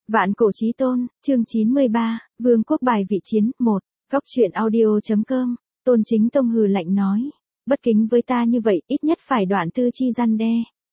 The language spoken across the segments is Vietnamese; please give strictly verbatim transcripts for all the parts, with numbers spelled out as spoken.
Vạn cổ chí tôn, chương chín mươi ba, Vương quốc bài vị chiến, một, góc truyện audio.com, Tôn Chính Tông hừ lạnh nói. Bất kính với ta như vậy, ít nhất phải đoạn tư chi răn đe.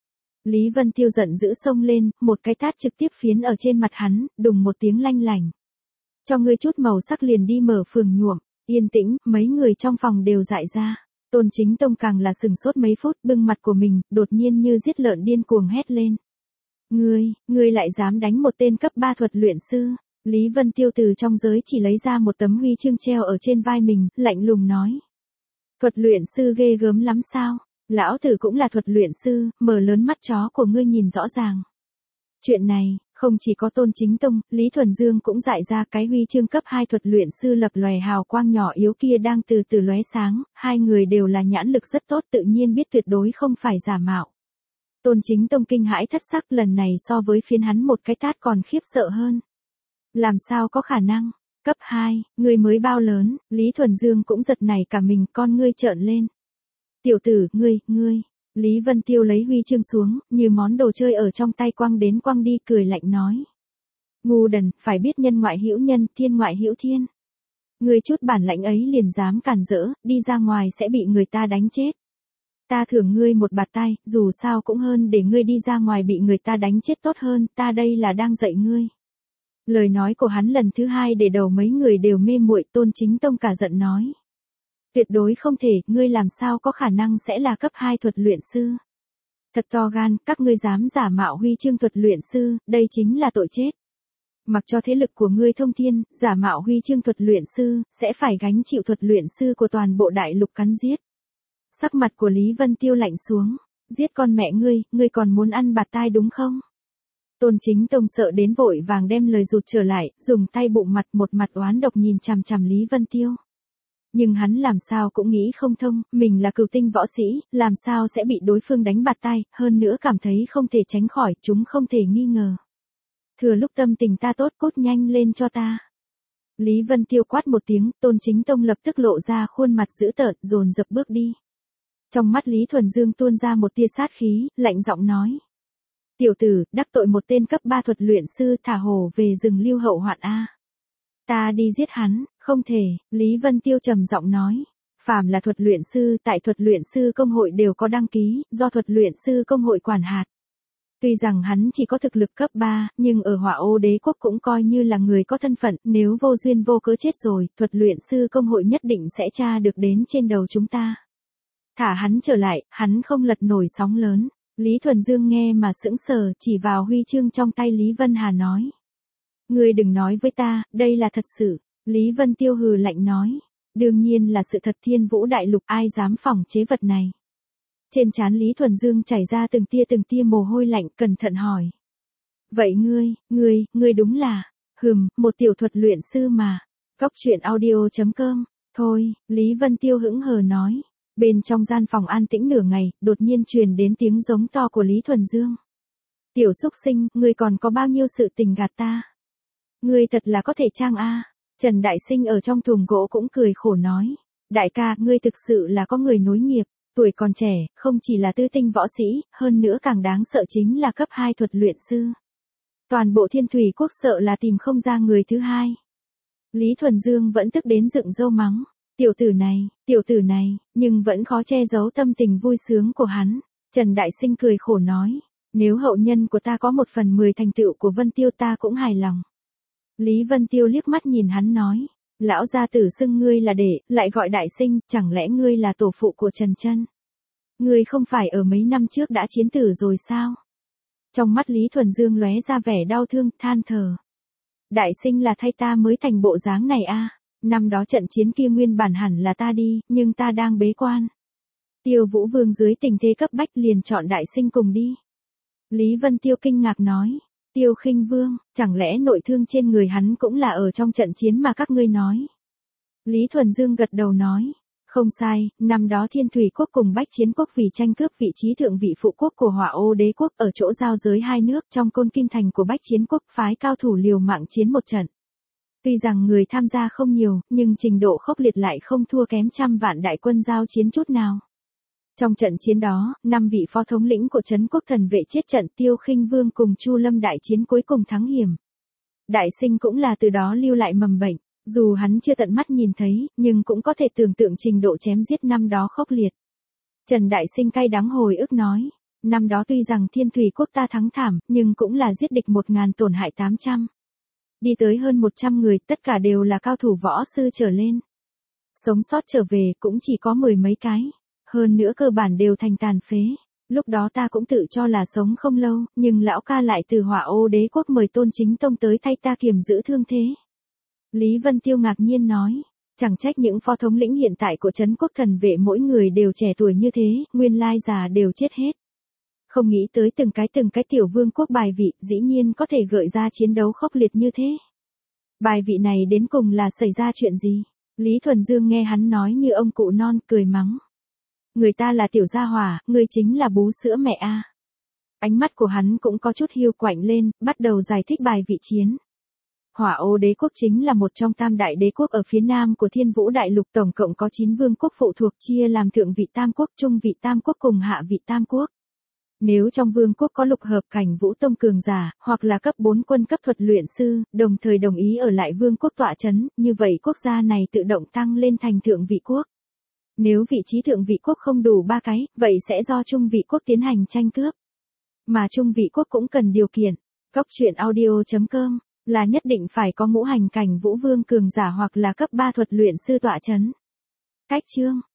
Lý Vân Tiêu giận dữ xông lên, một cái tát trực tiếp phiến ở trên mặt hắn, đùng một tiếng lanh lảnh. Cho ngươi chút màu sắc liền đi mở phường nhuộm, yên tĩnh, mấy người trong phòng đều dại ra. Tôn Chính Tông càng là sừng sốt mấy phút, bưng mặt của mình, đột nhiên như giết lợn điên cuồng hét lên. Ngươi, ngươi lại dám đánh một tên cấp ba thuật luyện sư. Lý Vân Tiêu từ trong giới chỉ lấy ra một tấm huy chương treo ở trên vai mình, lạnh lùng nói. Thuật luyện sư ghê gớm lắm sao? Lão tử cũng là thuật luyện sư, mở lớn mắt chó của ngươi nhìn rõ ràng. Chuyện này, không chỉ có Tôn Chính Tông, Lý Thuần Dương cũng dại ra cái huy chương cấp hai thuật luyện sư lập lòe hào quang nhỏ yếu kia đang từ từ lóe sáng, hai người đều là nhãn lực rất tốt tự nhiên biết tuyệt đối không phải giả mạo. Tôn Chính Tông kinh hãi thất sắc lần này so với phiến hắn một cái tát còn khiếp sợ hơn. Làm sao có khả năng? Cấp hai, ngươi mới bao lớn, Lý Thuần Dương cũng giật nảy cả mình con ngươi trợn lên. Tiểu tử, ngươi, ngươi, Lý Vân Tiêu lấy huy chương xuống, như món đồ chơi ở trong tay quăng đến quăng đi cười lạnh nói. Ngu đần, phải biết nhân ngoại hữu nhân, thiên ngoại hữu thiên. Ngươi chút bản lãnh ấy liền dám cản rỡ, đi ra ngoài sẽ bị người ta đánh chết. Ta thưởng ngươi một bạt tay, dù sao cũng hơn để ngươi đi ra ngoài bị người ta đánh chết tốt hơn, ta đây là đang dạy ngươi. Lời nói của hắn lần thứ hai để đầu mấy người đều mê muội. Tôn Chính Tông cả giận nói. Tuyệt đối không thể, ngươi làm sao có khả năng sẽ là cấp hai thuật luyện sư. Thật to gan, các ngươi dám giả mạo huy chương thuật luyện sư, đây chính là tội chết. Mặc cho thế lực của ngươi thông thiên, giả mạo huy chương thuật luyện sư, sẽ phải gánh chịu thuật luyện sư của toàn bộ đại lục cắn giết. Sắc mặt của Lý Vân Tiêu lạnh xuống, giết con mẹ ngươi, ngươi còn muốn ăn bạt tai đúng không? Tôn Chính Tông sợ đến vội vàng đem lời rụt trở lại, dùng tay bụng mặt một mặt oán độc nhìn chằm chằm Lý Vân Tiêu. Nhưng hắn làm sao cũng nghĩ không thông, mình là cửu tinh võ sĩ, làm sao sẽ bị đối phương đánh bạt tai, hơn nữa cảm thấy không thể tránh khỏi, chúng không thể nghi ngờ. Thừa lúc tâm tình ta tốt cốt nhanh lên cho ta. Lý Vân Tiêu quát một tiếng, Tôn Chính Tông lập tức lộ ra khuôn mặt dữ tợn, dồn dập bước đi. Trong mắt Lý Thuần Dương tuôn ra một tia sát khí, lạnh giọng nói. Tiểu tử, đắc tội một tên cấp ba thuật luyện sư thả hổ về rừng lưu hậu hoạn A. Ta đi giết hắn, không thể, Lý Vân Tiêu trầm giọng nói. Phàm là thuật luyện sư tại thuật luyện sư công hội đều có đăng ký, do thuật luyện sư công hội quản hạt. Tuy rằng hắn chỉ có thực lực cấp ba, nhưng ở Hỏa Ô Đế quốc cũng coi như là người có thân phận, nếu vô duyên vô cớ chết rồi, thuật luyện sư công hội nhất định sẽ tra được đến trên đầu chúng ta. Thả hắn trở lại, hắn không lật nổi sóng lớn. Lý Thuần Dương nghe mà sững sờ, chỉ vào huy chương trong tay Lý Vân Hà nói. Ngươi đừng nói với ta, đây là thật sự. Lý Vân Tiêu hừ lạnh nói. Đương nhiên là sự thật, thiên vũ đại lục, ai dám phỏng chế vật này. Trên trán Lý Thuần Dương chảy ra từng tia từng tia mồ hôi lạnh, cẩn thận hỏi. Vậy ngươi, ngươi, ngươi đúng là, hừm, một tiểu thuật luyện sư mà. Góc truyện audio.com, thôi, Lý Vân Tiêu hững hờ nói. Bên trong gian phòng an tĩnh nửa ngày, đột nhiên truyền đến tiếng giống to của Lý Thuần Dương. Tiểu xúc sinh, ngươi còn có bao nhiêu sự tình gạt ta? Ngươi thật là có thể trang a. Trần Đại Sinh ở trong thùng gỗ cũng cười khổ nói. Đại ca, ngươi thực sự là có người nối nghiệp, tuổi còn trẻ, không chỉ là tư tinh võ sĩ, hơn nữa càng đáng sợ chính là cấp hai thuật luyện sư. Toàn bộ Thiên Thủy quốc sợ là tìm không ra người thứ hai. Lý Thuần Dương vẫn tức đến dựng râu mắng. Tiểu tử này, tiểu tử này, nhưng vẫn khó che giấu tâm tình vui sướng của hắn. Trần Đại Sinh cười khổ nói, nếu hậu nhân của ta có một phần mười thành tựu của Vân Tiêu ta cũng hài lòng. Lý Vân Tiêu liếc mắt nhìn hắn nói, lão gia tử xưng ngươi là đệ, lại gọi Đại Sinh, chẳng lẽ ngươi là tổ phụ của Trần Chân? Ngươi không phải ở mấy năm trước đã chiến tử rồi sao? Trong mắt Lý Thuần Dương lóe ra vẻ đau thương, than thở. Đại Sinh là thay ta mới thành bộ dáng này a. Năm đó trận chiến kia nguyên bản hẳn là ta đi, nhưng ta đang bế quan. Tiêu Vũ Vương dưới tình thế cấp bách liền chọn Đại Sinh cùng đi. Lý Vân Tiêu kinh ngạc nói, Tiêu Khinh Vương, chẳng lẽ nội thương trên người hắn cũng là ở trong trận chiến mà các ngươi nói? Lý Thuần Dương gật đầu nói, không sai, năm đó Thiên Thủy quốc cùng Bách Chiến quốc vì tranh cướp vị trí thượng vị phụ quốc của Hỏa Ô Đế quốc ở chỗ giao giới hai nước trong Côn Kim thành của Bách Chiến quốc phái cao thủ liều mạng chiến một trận. Tuy rằng người tham gia không nhiều, nhưng trình độ khốc liệt lại không thua kém trăm vạn đại quân giao chiến chút nào. Trong trận chiến đó, năm vị phó thống lĩnh của Trấn Quốc Thần Vệ chết trận, Tiêu Khinh Vương cùng Chu Lâm đại chiến cuối cùng thắng hiểm. Đại Sinh cũng là từ đó lưu lại mầm bệnh, dù hắn chưa tận mắt nhìn thấy, nhưng cũng có thể tưởng tượng trình độ chém giết năm đó khốc liệt. Trần Đại Sinh cay đắng hồi ức nói, năm đó tuy rằng Thiên Thủy quốc ta thắng thảm, nhưng cũng là giết địch một ngàn tổn hại tám trăm. Đi tới hơn một trăm người, tất cả đều là cao thủ võ sư trở lên. Sống sót trở về cũng chỉ có mười mấy cái, hơn nữa cơ bản đều thành tàn phế. Lúc đó ta cũng tự cho là sống không lâu, nhưng lão ca lại từ Hỏa Ô Đế quốc mời Tôn Chính Tông tới thay ta kiềm giữ thương thế. Lý Vân Tiêu ngạc nhiên nói, chẳng trách những phó thống lĩnh hiện tại của Trấn Quốc Thần Vệ mỗi người đều trẻ tuổi như thế, nguyên lai già đều chết hết. Không nghĩ tới từng cái từng cái tiểu vương quốc bài vị, dĩ nhiên có thể gợi ra chiến đấu khốc liệt như thế. Bài vị này đến cùng là xảy ra chuyện gì? Lý Thuần Dương nghe hắn nói như ông cụ non, cười mắng. Người ta là tiểu gia hỏa, người chính là bú sữa mẹ a. Ánh mắt của hắn cũng có chút hiu quạnh lên, bắt đầu giải thích bài vị chiến. Hỏa Ô Đế quốc chính là một trong tam đại đế quốc ở phía nam của Thiên Vũ Đại Lục, tổng cộng có chín vương quốc phụ thuộc, chia làm thượng vị tam quốc, trung vị tam quốc cùng hạ vị tam quốc. Nếu trong vương quốc có lục hợp cảnh vũ tông cường giả, hoặc là cấp bốn quân cấp thuật luyện sư, đồng thời đồng ý ở lại vương quốc tọa chấn, như vậy quốc gia này tự động tăng lên thành thượng vị quốc. Nếu vị trí thượng vị quốc không đủ ba cái, vậy sẽ do trung vị quốc tiến hành tranh cướp. Mà trung vị quốc cũng cần điều kiện. Cóc truyện audio chấm com là nhất định phải có ngũ hành cảnh vũ vương cường giả hoặc là cấp ba thuật luyện sư tọa chấn. Cách chương